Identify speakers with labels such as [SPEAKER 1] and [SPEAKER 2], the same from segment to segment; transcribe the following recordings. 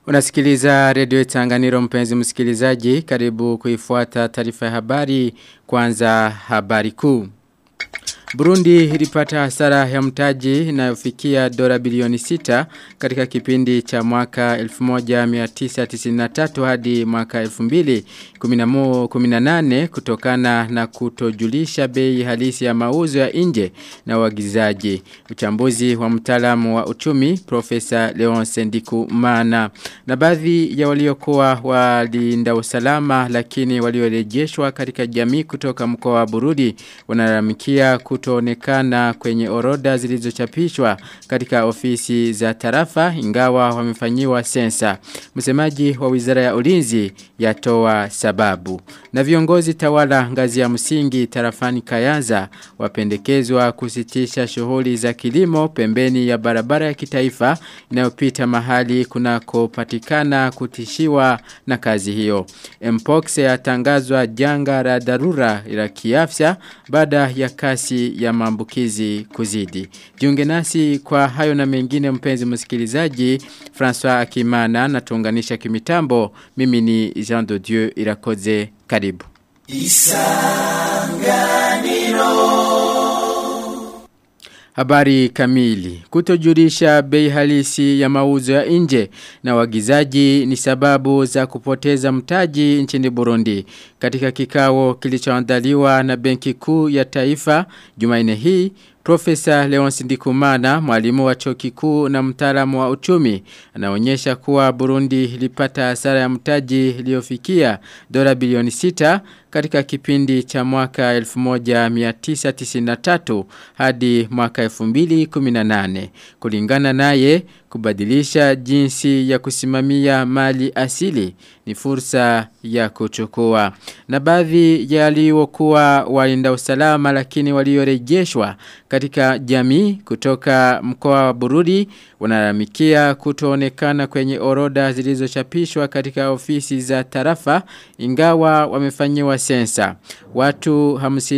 [SPEAKER 1] Unasikiliza redio Tanganiro mpenzi msikilizaji, karibu kuifuata taarifa ya habari. Kwanza habari kuu. Burundi ilipata hasara ya mtaji inayofikia dola bilioni 6 katika kipindi cha mwaka 1993 hadi mwaka 2018 kutokana na kutojulisha bei halisi ya mauzo ya nje na uagizaji. Uchambuzi wa mtaalamu wa uchumi Profesa Leonce Ndikumana. Na baadhi ya waliokuwa walinda usalama lakini waliorejeshwa katika jamii kutoka mkoa wa Bururi wanalalamikia kutoonekana kwenye orodha zilizochapishwa katika ofisi za tarafa ingawa wamefanyiwa sensa. Msemaji wa Wizara ya Ulinzi yatoa sababu. Na viongozi tawala ngazi ya msingi tarafani Kayanza wapendekezwa kusitisha shughuli za kilimo pembeni ya barabara ya kitaifa inayopita mahali kunakopatikana kutishiwa na kazi hiyo. Mpox yatangazwa janga la dharura la kiafya baada ya kasi ya maambukizi kuzidi. Jiunge nasi kwa hayo na mengine mpenzi msikilizaji. François Akimana na tuunganisha kimitambo. Mimi ni Jean de Dieu Irakoze. Karibu. Isanganiro. Habari kamili. Kutojulisha bei halisi ya mauzo ya nje na wagizaji ni sababu za kupoteza mtaji nchini Burundi. Katika kikao kilichoandaliwa na Benki Kuu ya Taifa Jumanne hii, Profesa Leonce Ndikumana, mwalimu wa chuo kikuu na mtaalamu wa uchumi, anaonyesha kuwa Burundi ilipata hasara ya mtaji iliyofikia dola bilioni 6 katika kipindi cha mwaka 1993 hadi mwaka 2018. Kulingana naye, kubadilisha jinsi ya kusimamia mali asili ni fursa ya kuchukua. Na baadhi ya waliokuwa walinda usalama lakini waliorejeshwa katika jamii kutoka mkoa wa Bururi wanalalamikia kutoonekana kwenye orodha zilizochapishwa katika ofisi za tarafa ingawa wamefanyiwa sensa. Watu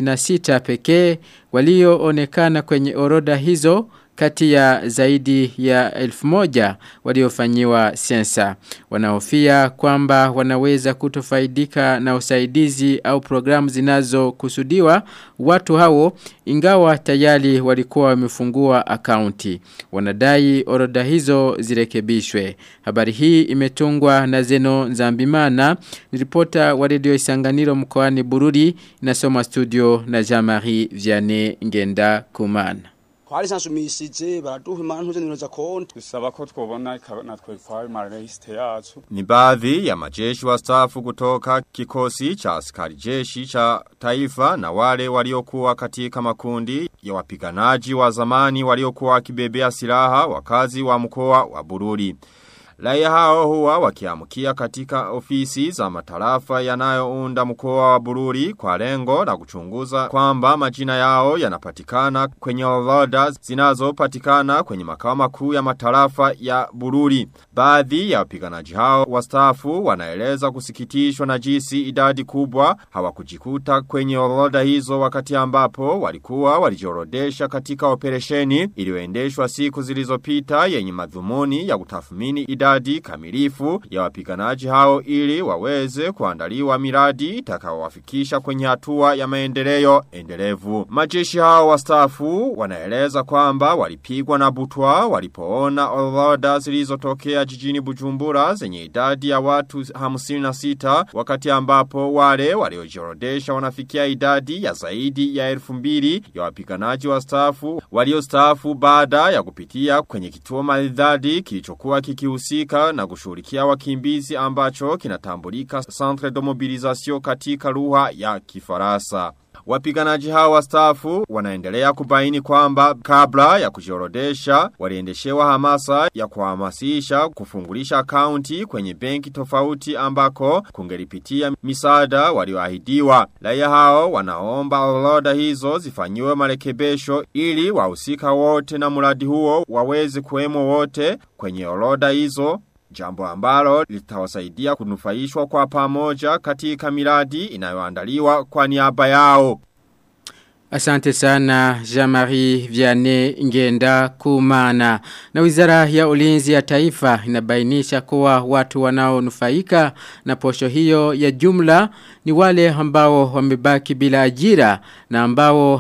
[SPEAKER 1] 56 pekee walioonekana kwenye orodha hizo kati ya zaidi ya 1000 waliofanyiwa sensa. Wanahofia kwamba wanaweza kutofaidika na usaidizi au programu zinazokusudiwa watu hao ingawa tayari walikuwa wamefungua akaunti. Wanadai orodha hizo zirekebishwe. Habari hii imetungwa na Zeno Nzambimana, ripota wa redio Isanganiro mkoani Bururi, inasoma studio na Jean-Marie Vianney Ngenda Kumana.
[SPEAKER 2] Kwali sansumishije baraduha imanu zeninoza konti
[SPEAKER 3] bisaba ko twobona natwe kwawe marehiste yacu.
[SPEAKER 4] Ni baadhi ya majeshi wastaafu kutoka kikosi cha askari jeshi cha taifa na wale waliokuwa katika makundi ya wapiganaji wa zamani waliokuwa wakibebea silaha wakazi wa mkoa wa Bururi. Raia hao huwa wakiamkia katika ofisi za matarafa yanayounda mkoa wa Bururi kwa lengo la kuchunguza kwamba majina yao yanapatikana kwenye orodha zinazopatikana kwenye makao makuu ya matarafa ya Bururi. Baadhi ya wapiganaji hao wastaafu wanaeleza kusikitishwa na jinsi idadi kubwa hawakujikuta kwenye orodha hizo wakati ambapo walikuwa walijiorodesha katika operesheni iliyoendeshwa siku zilizopita yenye madhumuni ya kutathmini idadi kamilifu ya wapiganaji hao ili waweze kuandaliwa miradi itakayowafikisha kwenye hatua ya maendeleo endelevu. Majeshi hao wastaafu wanaeleza kwamba walipigwa na butwa walipoona orodha zilizotokea jijini Bujumbura zenye idadi ya watu 56 wakati ambapo wale waliojiorodesha wanafikia idadi ya zaidi ya 2000 ya wapiganaji wastaafu waliostaafu baada ya kupitia kwenye kituo maridadi kilichokuwa kikihusika na kushughulikia wakimbizi ambacho kinatambulika Centre de Mobilisation katika lugha ya Kifaransa. Wapiganaji hao wastaafu wanaendelea kubaini kwamba kabla ya kujiorodesha waliendeshewa hamasa ya kuhamasisha kufungulisha akaunti kwenye benki tofauti ambako kungelipitia misaada walioahidiwa. Raia hao wanaomba orodha hizo zifanyiwe marekebisho ili wahusika wote na mradi huo waweze kuwemo wote kwenye orodha hizo. Jambo ambalo litawasaidia kunufaishwa kwa pamoja katika miradi inayoandaliwa kwa niaba yao.
[SPEAKER 1] Asante sana Jean-Marie Vianney Ngenda Kumana. Na Wizara ya Ulinzi ya Taifa inabainisha kuwa watu wanaonufaika na posho hiyo ya jumla ni wale ambao wamebaki bila ajira na ambao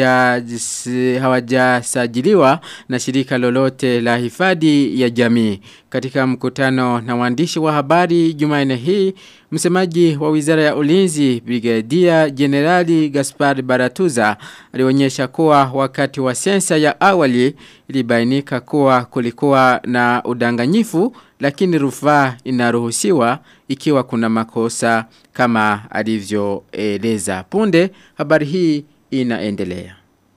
[SPEAKER 1] hawajasajiliwa na shirika lolote la hifadhi ya jamii. Katika mkutano na waandishi wa habari Jumanne hii, msemaji wa Wizara ya Ulinzi Brigadia Generali Gaspar Baratuza alionyesha kuwa wakati wa sensa ya awali ilibainika kuwa kulikuwa na udanganyifu, lakini rufaa inaruhusiwa ikiwa kuna makosa kama alivyoeleza. Punde habari hii inaendelea.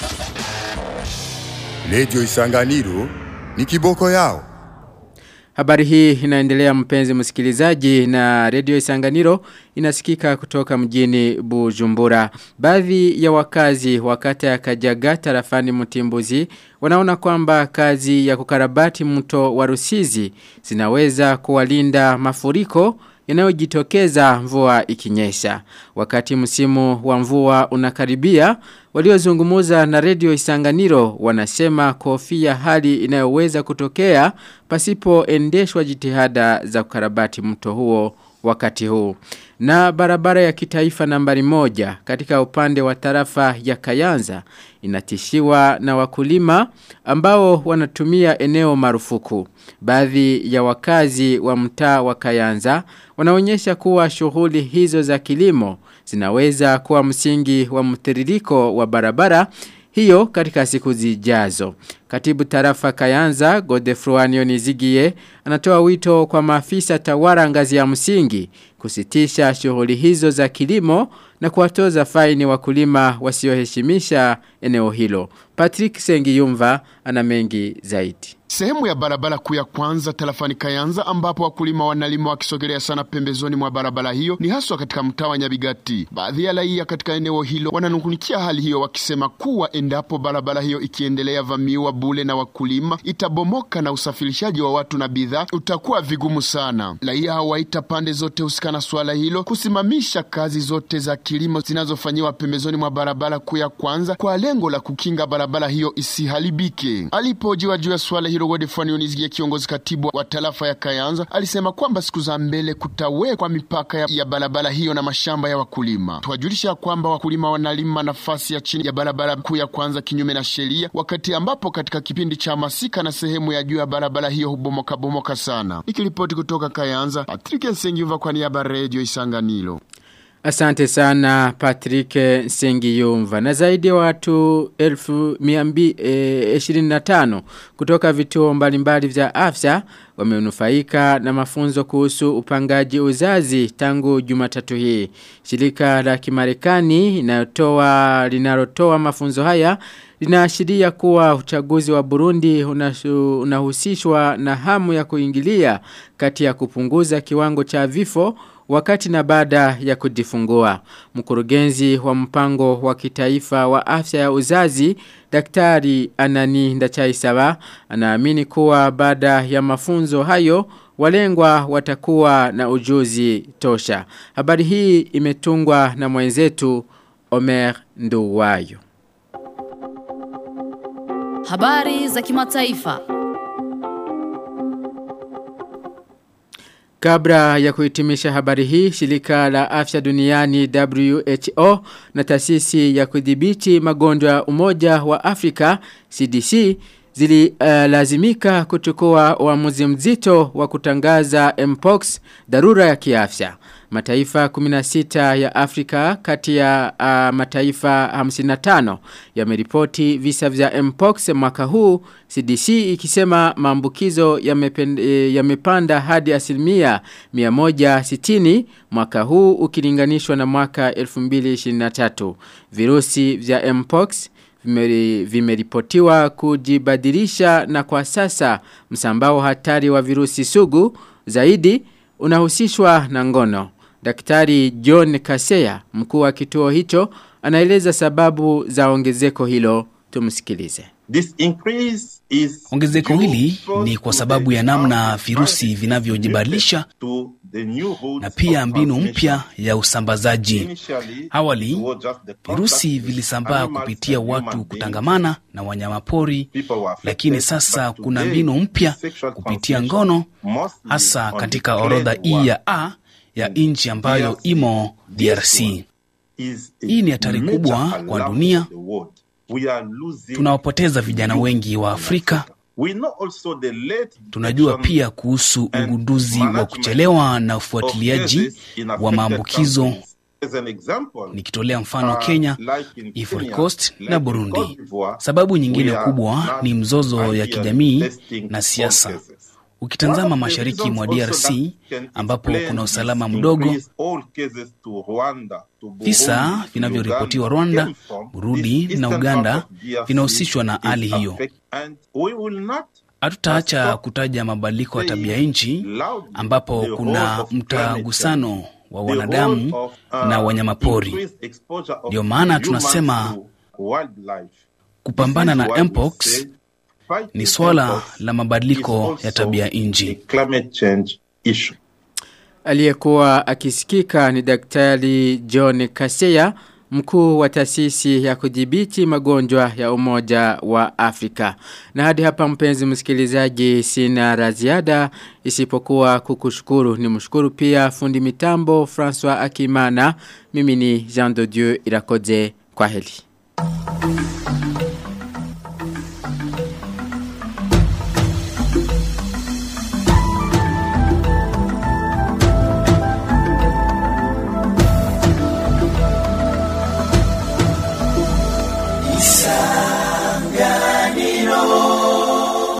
[SPEAKER 5] Radio Isanganiro ni kiboko yao.
[SPEAKER 1] Habari hii inaendelea mpenzi msikilizaji, na Radio Isanganiro inasikika kutoka mjini Bujumbura. Baadhi ya wakazi wakati ya Kajaga tarafani Mtimbuzi wanaona kwamba kazi ya kukarabati mto wa Rusizi zinaweza kuwalinda mafuriko yanayojitokeza mvua ikinyesha. Wakati msimu wa mvua unakaribia, waliozungumza na Radio Isanganiro wanasema kofia hali inayoweza kutokea pasipo endeshwa jitihada za kukarabati mto huo wakati huu. Na barabara ya kitaifa nambari 1 katika upande wa tarafa ya Kayanza inatishiwa na wakulima ambao wanatumia eneo marufuku. Baadhi ya wakazi wa mtaa wa Kayanza wanaonyesha kuwa shughuli hizo za kilimo zinaweza kuwa msingi wa mtiririko wa barabara hiyo katika siku zijazo. Katibu tarafa Kayanza Godefroid Nizigie anatoa wito kwa maafisa tawala ngazi ya msingi kusitisha shughuli hizo za kilimo na kuwatoza faini wakulima wasioheshimisha eneo hilo. Patrick Sengiyumva ana mengi zaidi.
[SPEAKER 6] Sehemu ya barabara kuu ya kwanza tarafani Kayanza ambapo wakulima wanalima wakisogelea sana pembezoni mwa barabara hiyo ni haswa katika mtaa wa Nyabigati. Baadhi ya raia katika eneo hilo wananungunikia hali hiyo wakisema kuwa endapo barabara hiyo ikiendelea vamiwa bure na wakulima itabomoka na usafirishaji wa watu na bidhaa utakuwa vigumu sana. Raia hawaita pande zote husika na swala hilo kusimamisha kazi zote za kilimo zinazofanywa pembezoni mwa barabara kuu ya kwanza kwa lengo la kukinga barabara hiyo isiharibike. Alipojiwa juu ya swala hilo Godefroid Nizigie, kiongozi katibu wa tarafa ya Kayanza, alisema kwamba siku za mbele kutawekwa mipaka ya barabara hiyo na mashamba ya wakulima. Tuwajulisha kwamba wakulima wanalima nafasi ya chini ya barabara kuu ya kwanza kinyume na sheria, wakati ambapo katika kipindi cha masika na sehemu ya juu ya barabara hiyo hubomoka sana. Nikiripoti kutoka Kayanza, Patrick Nsengiyumva kwa niaba ya Radio Isanganiro.
[SPEAKER 1] Asante sana Patrick Sengiyumva. Na zaidi ya watu 1225 kutoka vituo mbalimbali vya afya wamenufaika na mafunzo kuhusu upangaji uzazi tangu Jumatatu hii. Shirika la Kimarekani linalotoa mafunzo haya linaashiria kuwa uchaguzi wa Burundi unahusishwa na hamu ya kuingilia kati ya kupunguza kiwango cha vifo wakati na baada ya kujifungua. Mkurugenzi wa mpango wa kitaifa wa afya ya uzazi, Daktari Anani Ndachaisaba, anaamini kuwa baada ya mafunzo hayo walengwa watakuwa na ujuzi tosha. Habari hii imetungwa na mwenzetu Omer Nduwayo.
[SPEAKER 7] Habari za kimataifa.
[SPEAKER 1] Kabla ya kuhitimisha habari hii, shirika la afya duniani WHO na taasisi ya kudhibiti magonjwa Umoja wa Afrika CDC zililazimika kuchukua uamuzi mzito wa kutangaza Mpox dharura ya kiafya. Mataifa 16 ya Afrika kati ya mataifa 55 yameripoti visa vya Mpox mwaka huu, CDC ikisema maambukizo yamepanda hadi 160% mwaka huu ukilinganishwa na mwaka 2023. Virusi vya Mpox vimeripotiwa kujibadilisha na kwa sasa msambao hatari wa virusi sugu zaidi unahusishwa na ngono. Daktari John Kaseya, mkuu wa kituo hicho, anaeleza sababu za ongezeko hilo. Tumsikilize.
[SPEAKER 8] Ongezeko hili ni kwa sababu ya namna virusi vinavyojibadilisha na pia mbinu mpya ya usambazaji. Awali, virusi vilisambaa kupitia watu kutangamana na wanyamapori, lakini sasa kuna mbinu mpya kupitia ngono, hasa katika orodha hii ya A ya nchi ambayo imo DRC. Hii ni hatari kubwa kwa dunia. Tunawapoteza vijana wengi wa Afrika. Tunajua pia kuhusu ugunduzi wa kuchelewa na ufuatiliaji wa maambukizo, nikitolea mfano Kenya, Ivory Coast na Burundi. Sababu nyingine kubwa ni mzozo ya kijamii na siasa. Ukitazama mashariki mwa DRC ambapo kuna usalama mdogo, visa vinavyoripotiwa Rwanda, Burundi na Uganda vinahusishwa na hali hiyo. Hatutaacha kutaja mabadiliko ya tabia nchi ambapo kuna mtagusano wa wanadamu na wanyamapori. Ndio maana tunasema kupambana na Mpox ni swala la mabadiliko ya tabia nchi.
[SPEAKER 1] Aliyekuwa akisikika ni Daktari John Kaseya, mkuu wa taasisi ya kudhibiti magonjwa ya Umoja wa Afrika. Na hadi hapa mpenzi msikilizaji, sina la ziada isipokuwa kukushukuru. Nimshukuru pia fundi mitambo François Akimana. Mimi ni Jean de Dieu Irakoze. Kwaheri.